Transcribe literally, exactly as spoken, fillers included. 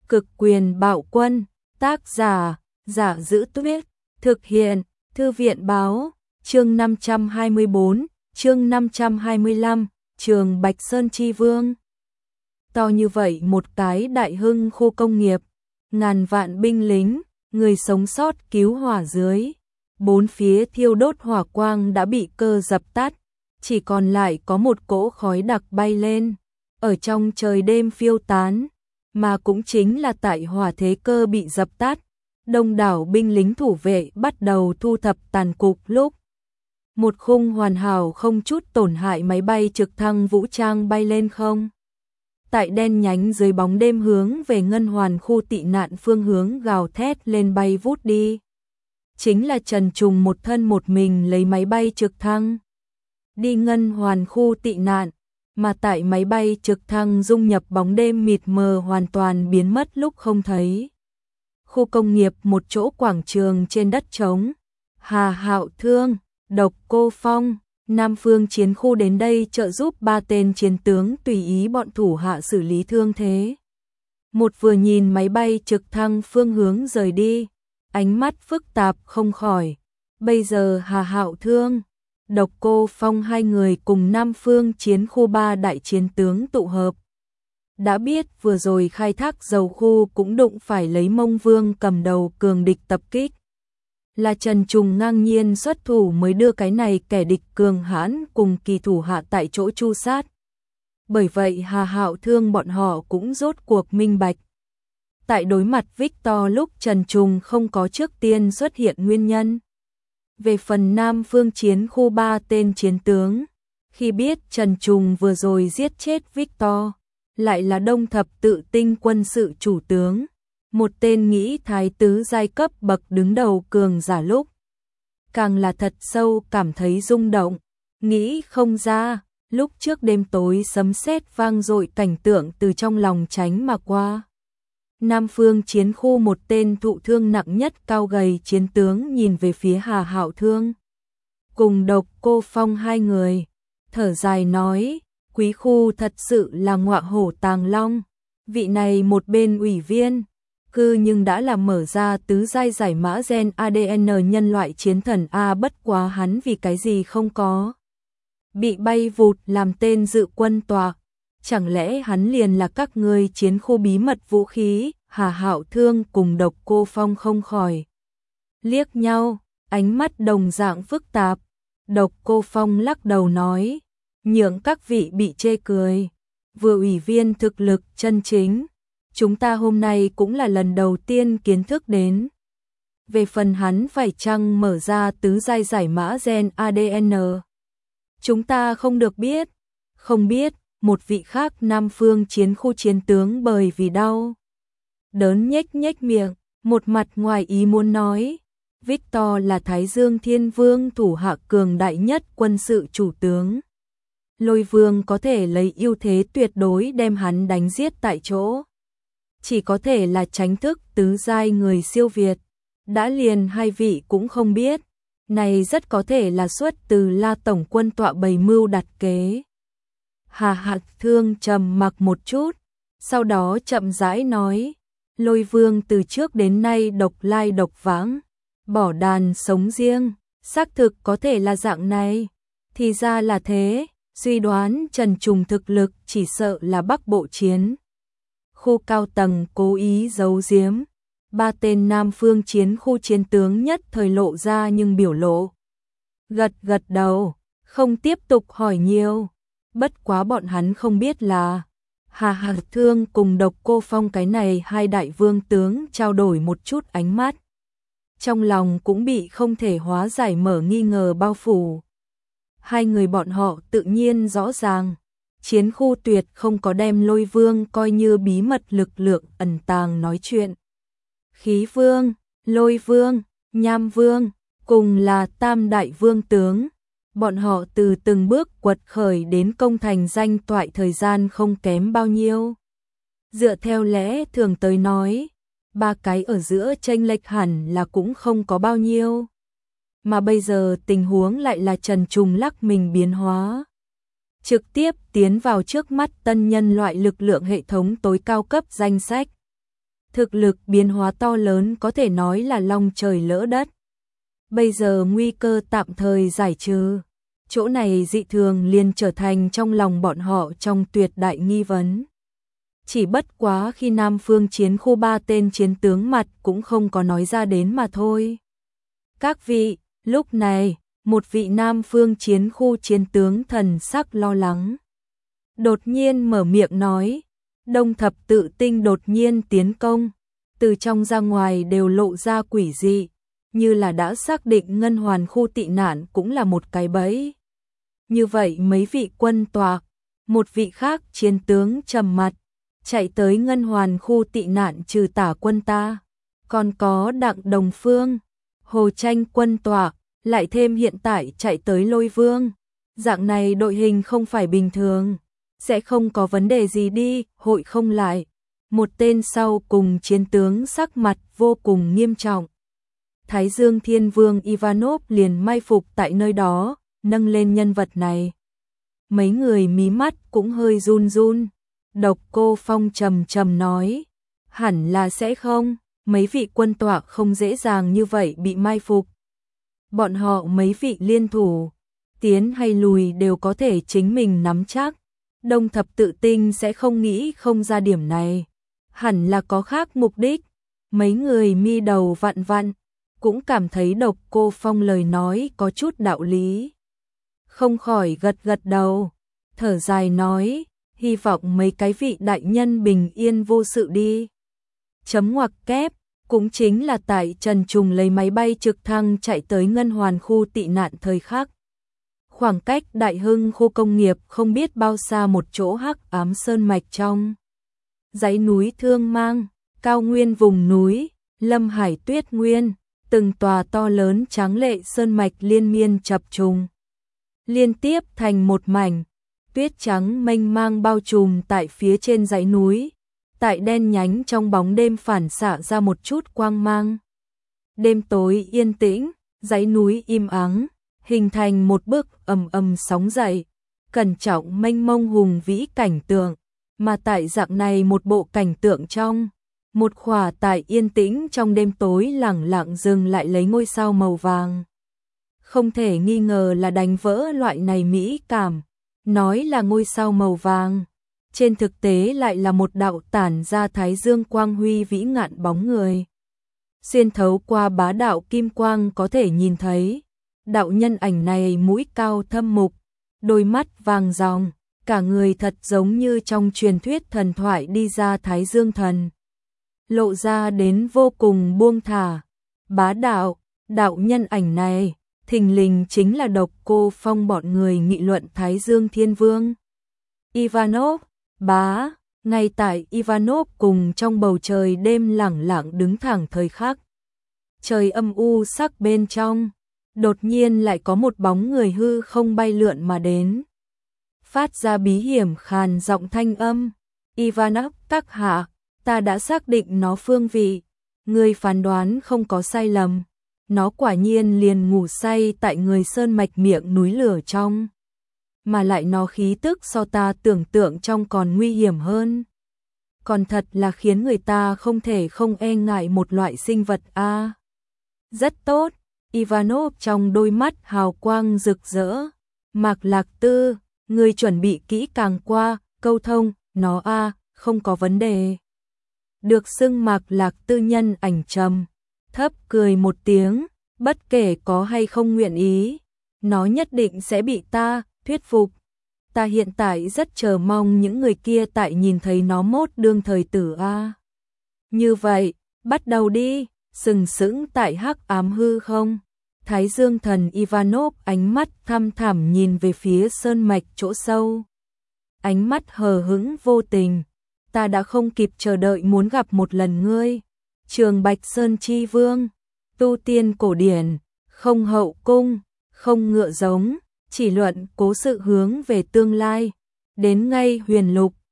Cực quyền bạo quân, tác giả, Giả Giữ Tuyết, thực hiện, Thư viện báo, chương năm trăm hai mươi bốn, chương năm trăm hai mươi lăm, trường Bạch Sơn Chi Vương. To như vậy một cái đại hưng khu công nghiệp, ngàn vạn binh lính, người sống sót cứu hỏa dưới. Bốn phía thiêu đốt hỏa quang đã bị cơ dập tắt, chỉ còn lại có một cỗ khói đặc bay lên, ở trong trời đêm phiêu tán, mà cũng chính là tại hỏa thế cơ bị dập tắt, đông đảo binh lính thủ vệ bắt đầu thu thập tàn cục lúc. Một khung hoàn hảo không chút tổn hại máy bay trực thăng vũ trang bay lên không. Tại đen nhánh dưới bóng đêm hướng về ngân hoàn khu tị nạn phương hướng gào thét lên bay vút đi. Chính là Trần Trùng một thân một mình lấy máy bay trực thăng đi ngân hoàn khu tị nạn, mà tại máy bay trực thăng dung nhập bóng đêm mịt mờ hoàn toàn biến mất lúc không thấy. Khu công nghiệp một chỗ quảng trường trên đất trống, Hà Hạo Thương, Độc Cô Phong, Nam Phương chiến khu đến đây trợ giúp ba tên chiến tướng tùy ý bọn thủ hạ xử lý thương thế. Một vừa nhìn máy bay trực thăng phương hướng rời đi, ánh mắt phức tạp không khỏi. Bây giờ Hà Hạo Thương, Độc Cô Phong hai người cùng Nam Phương chiến khu ba đại chiến tướng tụ hợp. Đã biết vừa rồi khai thác dầu khu cũng đụng phải lấy Mông Vương cầm đầu cường địch tập kích. Là Trần Trùng ngang nhiên xuất thủ mới đưa cái này kẻ địch cường hãn cùng kỳ thủ hạ tại chỗ tru sát. Bởi vậy Hà Hạo Thương bọn họ cũng rốt cuộc minh bạch. Tại đối mặt Victor lúc Trần Trùng không có trước tiên xuất hiện nguyên nhân. Về phần Nam Phương chiến khu ba tên chiến tướng, khi biết Trần Trùng vừa rồi giết chết Victor, lại là Đông Thập Tự Tinh quân sự chủ tướng, một tên nghĩ thái tứ giai cấp bậc đứng đầu cường giả lúc. Càng là thật sâu cảm thấy rung động, nghĩ không ra, lúc trước đêm tối sấm sét vang dội cảnh tượng từ trong lòng tránh mà qua. Nam Phương chiến khu một tên thụ thương nặng nhất cao gầy chiến tướng nhìn về phía Hà Hạo Thương. Cùng Độc Cô Phong hai người, thở dài nói, quý khu thật sự là ngọa hổ tàng long. Vị này một bên ủy viên, cư nhưng đã làm mở ra tứ giai giải mã gen a đê en nhân loại chiến thần A, bất quá hắn vì cái gì không có. Bị bay vụt làm tên dự quân tọa. Chẳng lẽ hắn liền là các ngươi chiến khu bí mật vũ khí? Hà Hạo Thương cùng Độc Cô Phong không khỏi liếc nhau, ánh mắt đồng dạng phức tạp. Độc Cô Phong lắc đầu nói, nhượng các vị bị chê cười. Vừa ủy viên thực lực chân chính, chúng ta hôm nay cũng là lần đầu tiên kiến thức đến. Về phần hắn phải chăng mở ra tứ giai giải mã gen a đê en, chúng ta không được biết. Không biết. Một vị khác Nam Phương chiến khu chiến tướng bởi vì đau đớn nhếch nhếch miệng, một mặt ngoài ý muốn nói, Victor là Thái Dương Thiên Vương thủ hạ cường đại nhất quân sự chủ tướng. Lôi Vương có thể lấy ưu thế tuyệt đối đem hắn đánh giết tại chỗ. Chỉ có thể là tránh thức tứ giai người siêu việt. Đã liền hai vị cũng không biết. Này rất có thể là xuất từ La Tổng quân tọa bày mưu đặt kế. Hà Hạo Thương trầm mặc một chút, sau đó chậm rãi nói, Lôi Vương từ trước đến nay độc lai độc vãng, bỏ đàn sống riêng, xác thực có thể là dạng này. Thì ra là thế, suy đoán Trần Trùng thực lực chỉ sợ là Bắc Bộ chiến khu cao tầng cố ý giấu giếm. Ba tên Nam Phương chiến khu chiến tướng nhất thời lộ ra nhưng biểu lộ gật gật đầu, không tiếp tục hỏi nhiều. Bất quá bọn hắn không biết là Hà Hạo Thương cùng Độc Cô Phong cái này hai đại vương tướng trao đổi một chút ánh mắt. Trong lòng cũng bị không thể hóa giải mở nghi ngờ bao phủ. Hai người bọn họ tự nhiên rõ ràng, chiến khu tuyệt không có đem Lôi Vương coi như bí mật lực lượng ẩn tàng nói chuyện. Khí Vương, Lôi Vương, Nham Vương, cùng là tam đại vương tướng. Bọn họ từ từng bước quật khởi đến công thành danh toại thời gian không kém bao nhiêu. Dựa theo lẽ thường tới nói, ba cái ở giữa chênh lệch hẳn là cũng không có bao nhiêu. Mà bây giờ tình huống lại là Trần Trùng lắc mình biến hóa. Trực tiếp tiến vào trước mắt tân nhân loại lực lượng hệ thống tối cao cấp danh sách. thực lực biến hóa to lớn có thể nói là long trời lỡ đất. Bây giờ nguy cơ tạm thời giải trừ, chỗ này dị thường liền trở thành trong lòng bọn họ trong tuyệt đại nghi vấn. Chỉ bất quá khi Nam Phương chiến khu ba tên chiến tướng mặt cũng không có nói ra đến mà thôi. Các vị, lúc này, một vị Nam Phương chiến khu chiến tướng thần sắc lo lắng. Đột nhiên mở miệng nói, Đông Thập Tự Tinh đột nhiên tiến công, từ trong ra ngoài đều lộ ra quỷ dị, như là đã xác định Ngân Hoàn khu tị nạn cũng là một cái bẫy. Như vậy mấy vị quân tọa, một vị khác chiến tướng trầm mặt, chạy tới Ngân Hoàn khu tị nạn trừ tả quân ta, còn có Đặng Đồng Phương, Hồ Tranh quân tọa, lại thêm hiện tại chạy tới Lôi Vương. Dạng này đội hình không phải bình thường, sẽ không có vấn đề gì đi, hội không lại. Một tên sau cùng chiến tướng sắc mặt vô cùng nghiêm trọng. Thái Dương Thiên Vương Ivanov liền mai phục tại nơi đó, nâng lên nhân vật này. Mấy người mí mắt cũng hơi run run. Độc Cô Phong trầm trầm nói, hẳn là sẽ không, mấy vị quân tọa không dễ dàng như vậy bị mai phục. Bọn họ mấy vị liên thủ, tiến hay lùi đều có thể chính mình nắm chắc. Đông Thập Tự Tinh sẽ không nghĩ không ra điểm này, hẳn là có khác mục đích. Mấy người mi đầu vặn vặn, cũng cảm thấy Độc Cô Phong lời nói có chút đạo lý. Không khỏi gật gật đầu, thở dài nói, hy vọng mấy cái vị đại nhân bình yên vô sự đi. Chấm ngoặc kép, cũng chính là tại Trần Trùng lấy máy bay trực thăng chạy tới Ngân Hoàn khu tị nạn thời khắc. Khoảng cách Đại Hưng khu công nghiệp không biết bao xa một chỗ hắc ám sơn mạch trong. Dãy núi Thương Mang, cao nguyên vùng núi, Lâm Hải Tuyết Nguyên, từng tòa to lớn tráng lệ sơn mạch liên miên chập trùng. Liên tiếp thành một mảnh, tuyết trắng mênh mang bao trùm tại phía trên dãy núi, tại đen nhánh trong bóng đêm phản xạ ra một chút quang mang. Đêm tối yên tĩnh, dãy núi im ắng, hình thành một bức ầm ầm sóng dậy, cẩn trọng mênh mông hùng vĩ cảnh tượng, mà tại dạng này một bộ cảnh tượng trong, một khỏa tại yên tĩnh trong đêm tối lẳng lặng dừng lại lấy ngôi sao màu vàng. Không thể nghi ngờ là đánh vỡ loại này mỹ cảm, nói là ngôi sao màu vàng, trên thực tế lại là một đạo tản ra thái dương quang huy vĩ ngạn bóng người. Xuyên thấu qua bá đạo kim quang có thể nhìn thấy, đạo nhân ảnh này mũi cao thâm mục, đôi mắt vàng ròng, cả người thật giống như trong truyền thuyết thần thoại đi ra Thái Dương thần. Lộ ra đến vô cùng buông thả, bá đạo, đạo nhân ảnh này, thình lình chính là Độc Cô Phong bọn người nghị luận Thái Dương Thiên Vương. Ivanov, bá, ngay tại Ivanov cùng trong bầu trời đêm lẳng lặng đứng thẳng thời khắc. Trời âm u sắc bên trong, đột nhiên lại có một bóng người hư không bay lượn mà đến. Phát ra bí hiểm khàn giọng thanh âm, Ivanov các hạ, ta đã xác định nó phương vị, người phán đoán không có sai lầm. Nó quả nhiên liền ngủ say tại người sơn mạch miệng núi lửa trong. Mà lại nó khí tức so ta tưởng tượng trong còn nguy hiểm hơn. Còn thật là khiến người ta không thể không e ngại một loại sinh vật a. À, rất tốt, Ivanov trong đôi mắt hào quang rực rỡ. Mạc Lạc Tư, người chuẩn bị kỹ càng qua, câu thông, nó a, à, không có vấn đề. Được xưng Mạc Lạc Tư nhân ảnh trầm, thấp cười một tiếng, bất kể có hay không nguyện ý, nó nhất định sẽ bị ta thuyết phục. Ta hiện tại rất chờ mong những người kia tại nhìn thấy nó mốt đương thời tử a. Như vậy, bắt đầu đi, sừng sững tại hắc ám hư không. Thái Dương thần Ivanov ánh mắt thăm thẳm nhìn về phía sơn mạch chỗ sâu. Ánh mắt hờ hững vô tình, ta đã không kịp chờ đợi muốn gặp một lần ngươi. Trường Bạch Sơn Chi Vương, tu tiên cổ điển, không hậu cung, không ngựa giống, chỉ luận cố sự hướng về tương lai, đến ngay huyền lục,